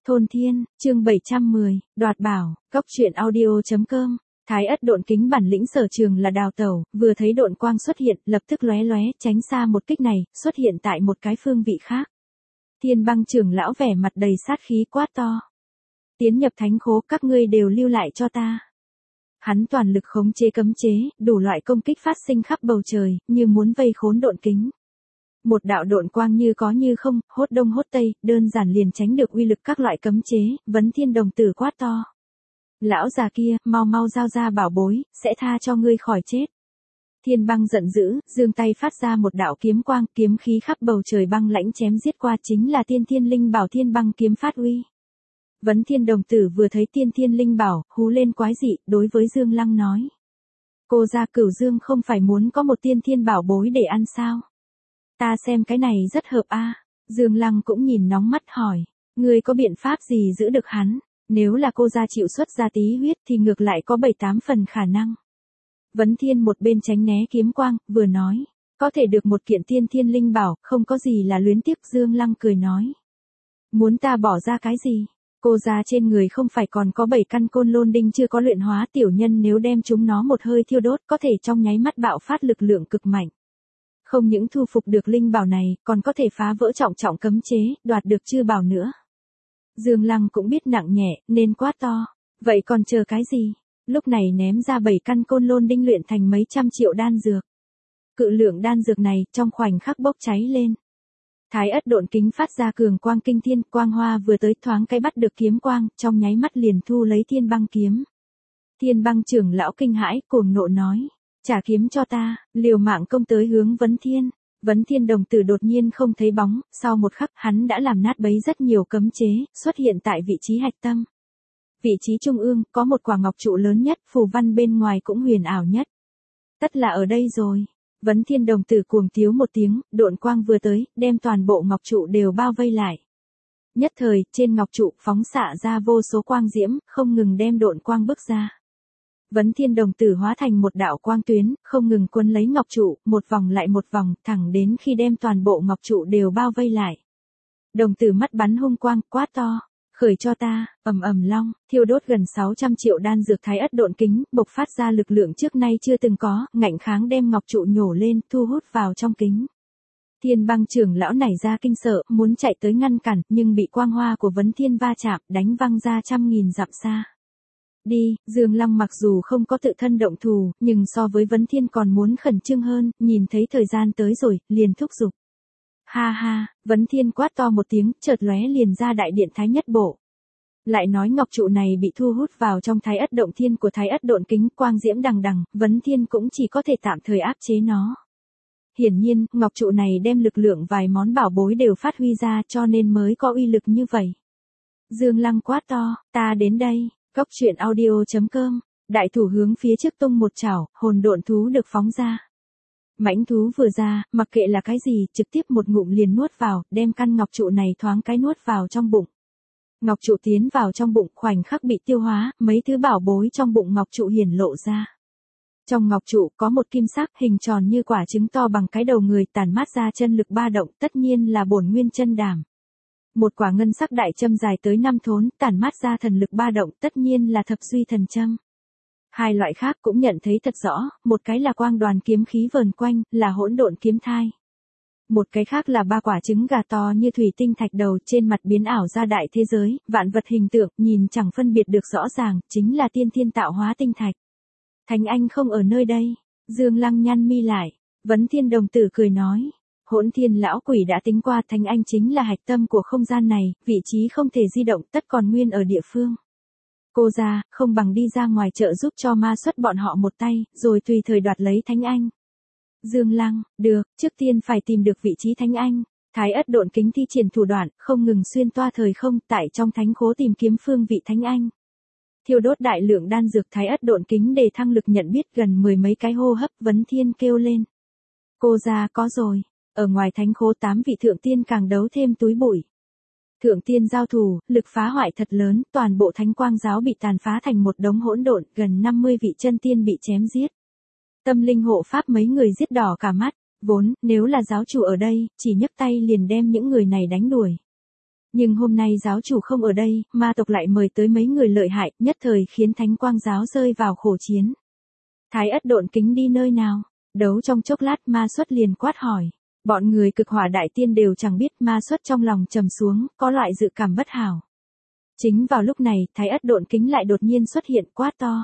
Thôn Thiên, chương 710, đoạt bảo, góc truyện audio.com. Thái Ất độn kính bản lĩnh sở trường là đào tẩu, vừa thấy độn quang xuất hiện, lập tức lóe lóe, tránh xa một kích này, xuất hiện tại một cái phương vị khác. Thiên Băng trưởng lão vẻ mặt đầy sát khí quát to. Tiến nhập thánh khố, các ngươi đều lưu lại cho ta. Hắn toàn lực khống chế cấm chế, đủ loại công kích phát sinh khắp bầu trời, như muốn vây khốn độn kính. Một đạo độn quang như có như không, hốt đông hốt tây, đơn giản liền tránh được uy lực các loại cấm chế, Vấn Thiên đồng tử quát to. Lão già kia, mau mau giao ra bảo bối, sẽ tha cho ngươi khỏi chết. Thiên Băng giận dữ, giương tay phát ra một đạo kiếm quang, kiếm khí khắp bầu trời băng lãnh chém giết qua, chính là Tiên Thiên Linh Bảo Thiên Băng kiếm phát uy. Vấn Thiên đồng tử vừa thấy Tiên Thiên Linh Bảo, hú lên quái dị, đối với Dương Lăng nói. Cô gia Cửu Dương không phải muốn có một tiên thiên bảo bối để ăn sao? Ta xem cái này rất hợp a. Dương Lăng cũng nhìn nóng mắt hỏi, ngươi có biện pháp gì giữ được hắn? Nếu là cô gia chịu xuất ra tí huyết thì ngược lại có 7-8 phần khả năng. Vấn Thiên một bên tránh né kiếm quang, vừa nói, có thể được một kiện tiên thiên linh bảo, không có gì là luyến tiếc. Dương Lăng cười nói, muốn ta bỏ ra cái gì? Cô gia trên người không phải còn có 7 căn côn lôn đinh chưa có luyện hóa, tiểu nhân nếu đem chúng nó một hơi thiêu đốt có thể trong nháy mắt bạo phát lực lượng cực mạnh. Không những thu phục được linh bảo này, còn có thể phá vỡ trọng cấm chế, đoạt được chư bảo nữa. Dương Lăng cũng biết nặng nhẹ, nên quát to. Vậy còn chờ cái gì? Lúc này ném ra 7 căn côn lôn đinh luyện thành mấy trăm triệu đan dược. Cự lượng đan dược này, trong khoảnh khắc bốc cháy lên. Thái Ất độn kính phát ra cường quang kinh thiên, quang hoa vừa tới thoáng cái bắt được kiếm quang, trong nháy mắt liền thu lấy Thiên Băng kiếm. Thiên Băng trưởng lão kinh hãi, cuồng nộ nói. Trả kiếm cho ta, liều mạng công tới hướng Vấn Thiên. Vấn Thiên đồng tử đột nhiên không thấy bóng, sau một khắc hắn đã làm nát bấy rất nhiều cấm chế, xuất hiện tại vị trí hạch tâm. Vị trí trung ương, có một quả ngọc trụ lớn nhất, phù văn bên ngoài cũng huyền ảo nhất. Tất là ở đây rồi. Vấn Thiên đồng tử cuồng tiếu một tiếng, độn quang vừa tới, đem toàn bộ ngọc trụ đều bao vây lại. Nhất thời, trên ngọc trụ phóng xạ ra vô số quang diễm, không ngừng đem độn quang bức ra. Vấn Thiên đồng tử hóa thành một đạo quang tuyến, không ngừng quấn lấy ngọc trụ, một vòng lại một vòng, thẳng đến khi đem toàn bộ ngọc trụ đều bao vây lại. Đồng tử mắt bắn hung quang, quát to, khởi cho ta, ầm ầm long, thiêu đốt gần 600 triệu đan dược Thái Ất độn kính, bộc phát ra lực lượng trước nay chưa từng có, ngạnh kháng đem ngọc trụ nhổ lên, thu hút vào trong kính. Thiên Băng trưởng lão nảy ra kinh sợ, muốn chạy tới ngăn cản, nhưng bị quang hoa của Vấn Thiên va chạm, đánh văng ra trăm nghìn dặm xa. Đi, Dương Lăng mặc dù không có tự thân động thủ, nhưng so với Vấn Thiên còn muốn khẩn trương hơn, nhìn thấy thời gian tới rồi, liền thúc giục. Ha ha, Vấn Thiên quát to một tiếng, chợt lóe liền ra đại điện Thái Nhất Bộ. Lại nói ngọc trụ này bị thu hút vào trong Thái Ất động thiên của Thái Ất độn kính, quang diễm đằng đằng, Vấn Thiên cũng chỉ có thể tạm thời áp chế nó. Hiển nhiên, ngọc trụ này đem lực lượng vài món bảo bối đều phát huy ra, cho nên mới có uy lực như vậy. Dương Lăng quát to, ta đến đây. Góc truyện audio.com, đại thủ hướng phía trước tung một chảo, hồn độn thú được phóng ra. Mãnh thú vừa ra, mặc kệ là cái gì, trực tiếp một ngụm liền nuốt vào, đem căn ngọc trụ này thoáng cái nuốt vào trong bụng. Ngọc trụ tiến vào trong bụng, khoảnh khắc bị tiêu hóa, mấy thứ bảo bối trong bụng ngọc trụ hiển lộ ra. Trong ngọc trụ có một kim sắc hình tròn như quả trứng to bằng cái đầu người, tản mát ra chân lực ba động, tất nhiên là bổn nguyên chân đàm. Một quả ngân sắc đại châm dài tới 5 thốn, tản mát ra thần lực ba động, tất nhiên là thập duy thần châm. Hai loại khác cũng nhận thấy thật rõ, một cái là quang đoàn kiếm khí vờn quanh, là hỗn độn kiếm thai. Một cái khác là 3 quả trứng gà to như thủy tinh thạch đầu, trên mặt biến ảo ra đại thế giới, vạn vật hình tượng, nhìn chẳng phân biệt được rõ ràng, chính là tiên thiên tạo hóa tinh thạch. Thánh Anh không ở nơi đây. Dương Lăng nhăn mi lại, Vấn Thiên đồng tử cười nói. Hỗn Thiên lão quỷ đã tính qua, Thánh Anh chính là hạch tâm của không gian này, vị trí không thể di động, tất còn nguyên ở địa phương. Cô gia, không bằng đi ra ngoài trợ giúp cho ma xuất bọn họ một tay, rồi tùy thời đoạt lấy Thánh Anh. Dương Lăng, được, trước tiên phải tìm được vị trí Thánh Anh. Thái Ất độn kính thi triển thủ đoạn, không ngừng xuyên toa thời không, tại trong thánh khố tìm kiếm phương vị Thánh Anh. Thiêu đốt đại lượng đan dược Thái Ất độn kính để thăng lực nhận biết, gần 10 mấy cái hô hấp, Vấn Thiên kêu lên. Cô gia có rồi. Ở ngoài thánh khố 8 vị thượng tiên càng đấu thêm túi bụi. Thượng tiên giao thủ, lực phá hoại thật lớn, toàn bộ thánh quang giáo bị tàn phá thành một đống hỗn độn, gần 50 vị chân tiên bị chém giết. Tâm linh hộ pháp mấy người giết đỏ cả mắt, vốn, nếu là giáo chủ ở đây, chỉ nhấc tay liền đem những người này đánh đuổi. Nhưng hôm nay giáo chủ không ở đây, ma tộc lại mời tới mấy người lợi hại, nhất thời khiến Thánh Quang giáo rơi vào khổ chiến. Thái Ất Độn Kính đi nơi nào? Đấu trong chốc lát ma xuất liền quát hỏi. Bọn người Cực Hỏa Đại Tiên đều chẳng biết, ma xuất trong lòng trầm xuống, có loại dự cảm bất hảo. Chính vào lúc này, Thái Ất Độn Kính lại đột nhiên xuất hiện quát to.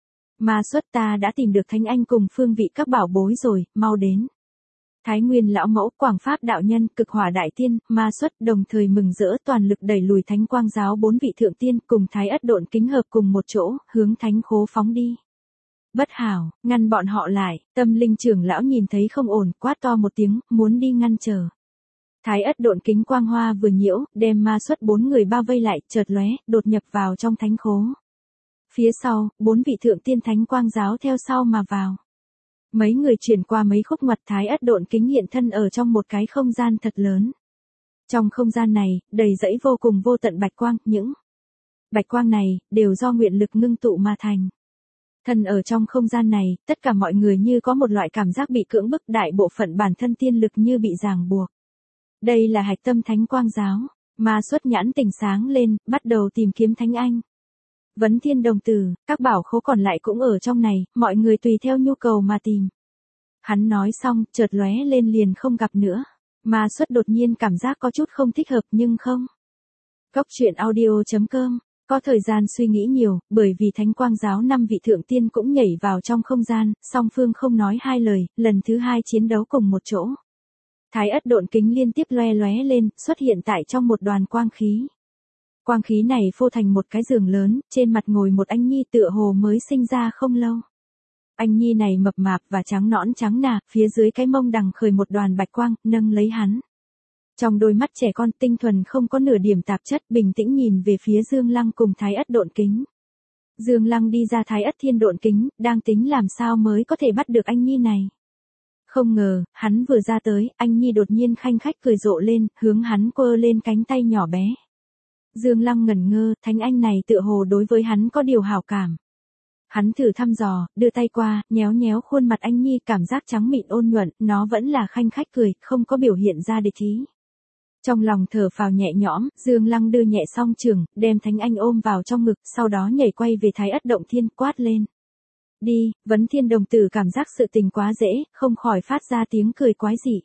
Ma xuất, ta đã tìm được Thánh Anh cùng phương vị các bảo bối rồi, mau đến. Thái Nguyên lão mẫu, Quảng Pháp đạo nhân, Cực Hỏa Đại Tiên, ma xuất đồng thời mừng rỡ toàn lực đẩy lùi Thánh Quang giáo 4 vị thượng tiên cùng Thái Ất Độn Kính hợp cùng một chỗ, hướng Thánh Khố phóng đi. Bất hảo, ngăn bọn họ lại, Tâm Linh trưởng lão nhìn thấy không ổn, quát to một tiếng, muốn đi ngăn trở. Thái Ất Độn Kính quang hoa vừa nhiễu, đem ma xuất 4 người bao vây lại, chợt lóe, đột nhập vào trong thánh khố. Phía sau, 4 vị thượng tiên Thánh Quang giáo theo sau mà vào. Mấy người chuyển qua mấy khúc ngoặt, Thái Ất Độn Kính hiện thân ở trong một cái không gian thật lớn. Trong không gian này, đầy dẫy vô cùng vô tận bạch quang, những bạch quang này đều do nguyện lực ngưng tụ mà thành. Thân ở trong không gian này, tất cả mọi người như có một loại cảm giác bị cưỡng bức, đại bộ phận bản thân tiên lực như bị ràng buộc. Đây là hạch tâm Thánh Quang giáo. Ma xuất nhãn tỉnh sáng lên, bắt đầu tìm kiếm Thánh Anh. Vấn Thiên đồng tử, các bảo khố còn lại cũng ở trong này, mọi người tùy theo nhu cầu mà tìm. Hắn nói xong, chợt lóe lên liền không gặp nữa. Ma xuất đột nhiên cảm giác có chút không thích hợp nhưng không. Góc truyện audio.com, có thời gian suy nghĩ nhiều, bởi vì Thánh Quang giáo 5 vị thượng tiên cũng nhảy vào trong không gian, song phương không nói hai lời, lần thứ 2 chiến đấu cùng một chỗ. Thái Ất Độn Kính liên tiếp loe lóe lên, xuất hiện tại trong một đoàn quang khí. Quang khí này phô thành một cái giường lớn, trên mặt ngồi một anh nhi tựa hồ mới sinh ra không lâu. Anh nhi này mập mạp và trắng nõn trắng nà, phía dưới cái mông đằng khởi một đoàn bạch quang, nâng lấy hắn. Trong đôi mắt trẻ con tinh thuần không có nửa điểm tạp chất, bình tĩnh nhìn về phía Dương Lăng cùng Thái Ất Độn Kính. Dương Lăng đi ra Thái Ất Thiên Độn Kính, đang tính làm sao mới có thể bắt được anh nhi này. Không ngờ, hắn vừa ra tới, anh nhi đột nhiên khanh khách cười rộ lên, hướng hắn quơ lên cánh tay nhỏ bé. Dương Lăng ngẩn ngơ, Thánh Anh này tựa hồ đối với hắn có điều hảo cảm. Hắn thử thăm dò, đưa tay qua, nhéo nhéo khuôn mặt anh nhi, cảm giác trắng mịn ôn nhuận, nó vẫn là khanh khách cười, không có biểu hiện ra địch ý. Trong lòng thở phào nhẹ nhõm, Dương Lăng đưa nhẹ song trường, đem Thánh Anh ôm vào trong ngực, sau đó nhảy quay về Thái Ất Động Thiên, quát lên. Đi, Vấn Thiên đồng tử cảm giác sự tình quá dễ, không khỏi phát ra tiếng cười quái dị.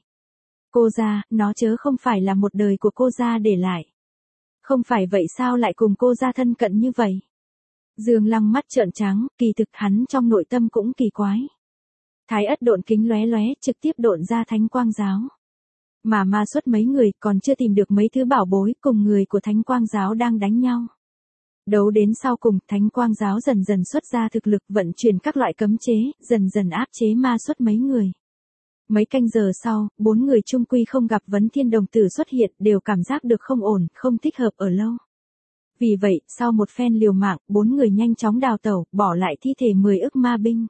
Cô gia, nó chớ không phải là một đời của cô gia để lại. Không phải vậy sao lại cùng cô gia thân cận như vậy? Dương Lăng mắt trợn trắng, kỳ thực hắn trong nội tâm cũng kỳ quái. Thái Ất Độn Kính lóe lóe, trực tiếp độn ra Thánh Quang giáo. Mà ma xuất mấy người còn chưa tìm được mấy thứ bảo bối, cùng người của Thánh Quang giáo đang đánh nhau. Đấu đến sau cùng, Thánh Quang giáo dần dần xuất ra thực lực, vận chuyển các loại cấm chế, dần dần áp chế ma xuất mấy người. Mấy canh giờ sau, 4 người chung quy không gặp Vấn Thiên đồng tử xuất hiện, đều cảm giác được không ổn, không thích hợp ở lâu. Vì vậy, sau một phen liều mạng, 4 người nhanh chóng đào tẩu, bỏ lại thi thể 10 ức ma binh.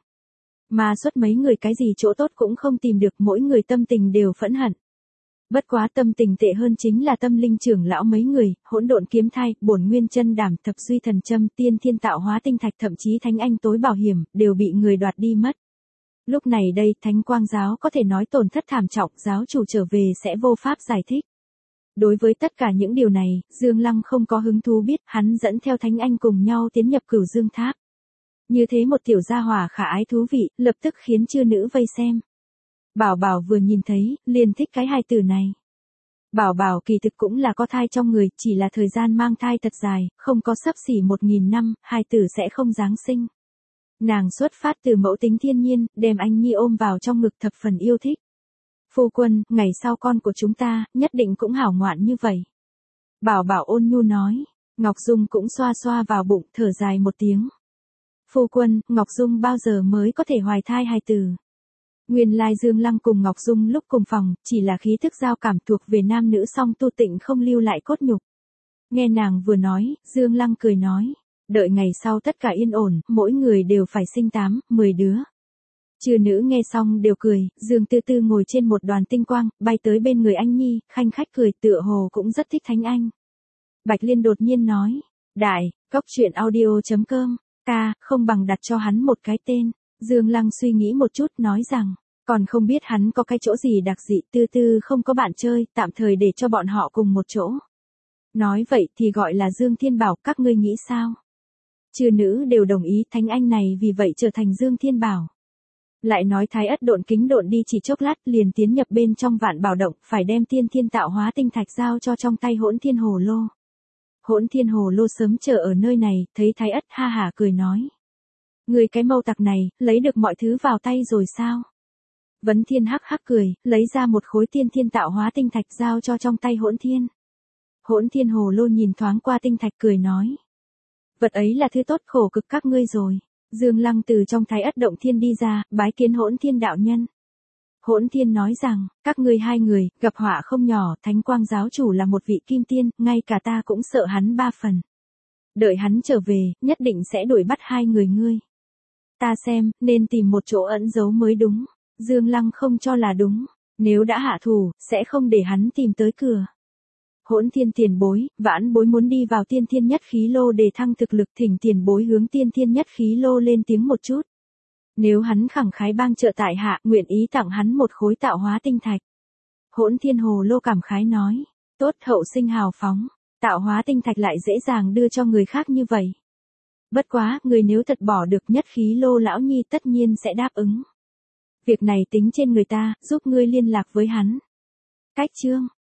Ma xuất mấy người cái gì chỗ tốt cũng không tìm được, mỗi người tâm tình đều phẫn hận. Bất quá tâm tình tệ hơn chính là Tâm Linh trưởng lão mấy người, Hỗn Độn kiếm thai, Bổn Nguyên chân đảm, Thập Duy thần châm, Tiên Thiên tạo hóa tinh thạch, thậm chí Thánh Anh tối bảo hiểm, đều bị người đoạt đi mất. Lúc này đây, Thánh Quang giáo có thể nói tổn thất thảm trọng, giáo chủ trở về sẽ vô pháp giải thích. Đối với tất cả những điều này, Dương Lăng không có hứng thú biết, hắn dẫn theo Thánh Anh cùng nhau tiến nhập Cửu Dương Tháp. Như thế một tiểu gia hỏa khả ái thú vị, lập tức khiến chư nữ vây xem. Bảo Bảo vừa nhìn thấy, liền thích cái hài tử này. Bảo Bảo kỳ thực cũng là có thai trong người, chỉ là thời gian mang thai thật dài, không có xấp xỉ 1000 năm, hài tử sẽ không giáng sinh. Nàng xuất phát từ mẫu tính thiên nhiên, đem anh nhi ôm vào trong ngực thập phần yêu thích. Phu quân, ngày sau con của chúng ta, nhất định cũng hảo ngoạn như vậy. Bảo Bảo ôn nhu nói, Ngọc Dung cũng xoa xoa vào bụng, thở dài một tiếng. Phu quân, Ngọc Dung bao giờ mới có thể hoài thai hài tử? Nguyên lai Dương Lăng cùng Ngọc Dung lúc cùng phòng, chỉ là khí thức giao cảm thuộc về nam nữ song tu tịnh không lưu lại cốt nhục. Nghe nàng vừa nói, Dương Lăng cười nói, đợi ngày sau tất cả yên ổn, mỗi người đều phải sinh 8, 10 đứa. Chư nữ nghe xong đều cười, Dương Tư Tư ngồi trên một đoàn tinh quang, bay tới bên người anh nhi, khanh khách cười, tựa hồ cũng rất thích Thánh Anh. Bạch Liên đột nhiên nói, đại, góc truyện audio.com, ca, không bằng đặt cho hắn một cái tên. Dương Lăng suy nghĩ một chút nói rằng, còn không biết hắn có cái chỗ gì đặc dị, Tư Tư không có bạn chơi, tạm thời để cho bọn họ cùng một chỗ. Nói vậy thì gọi là Dương Thiên Bảo, các ngươi nghĩ sao? Chư nữ đều đồng ý, thánh anh này vì vậy trở thành Dương Thiên Bảo. Lại nói Thái Ất độn kính độn đi chỉ chốc lát liền tiến nhập bên trong Vạn Bảo Động, phải đem tiên thiên tạo hóa tinh thạch giao cho trong tay Hỗn Thiên Hồ Lô. Hỗn Thiên Hồ Lô sớm chờ ở nơi này, thấy Thái Ất ha hả cười nói. Người cái mâu tặc này, lấy được mọi thứ vào tay rồi sao? Vấn Thiên hắc hắc cười, lấy ra một khối tiên thiên tạo hóa tinh thạch giao cho trong tay Hỗn Thiên. Hỗn Thiên Hồ Lô nhìn thoáng qua tinh thạch cười nói. Vật ấy là thứ tốt, khổ cực các ngươi rồi. Dương Lăng từ trong Thái Ất Động Thiên đi ra, bái kiến Hỗn Thiên đạo nhân. Hỗn Thiên nói rằng, các ngươi hai người, gặp họa không nhỏ, Thánh Quang giáo chủ là một vị kim tiên, ngay cả ta cũng sợ hắn 3 phần. Đợi hắn trở về, nhất định sẽ đuổi bắt hai người ngươi. Ta xem, nên tìm một chỗ ẩn giấu mới đúng. Dương Lăng không cho là đúng. Nếu đã hạ thủ, sẽ không để hắn tìm tới cửa. Hỗn Thiên tiền bối, vãn bối muốn đi vào tiên thiên nhất khí lô để thăng thực lực, thỉnh tiền bối hướng tiên thiên nhất khí lô lên tiếng một chút. Nếu hắn khẳng khái bang trợ tại hạ, nguyện ý tặng hắn một khối tạo hóa tinh thạch. Hỗn Thiên Hồ Lô cảm khái nói, tốt, hậu sinh hào phóng, tạo hóa tinh thạch lại dễ dàng đưa cho người khác như vậy. Bất quá, người nếu thật bỏ được nhất khí lô lão nhi tất nhiên sẽ đáp ứng. Việc này tính trên người ta, giúp ngươi liên lạc với hắn. Cách chương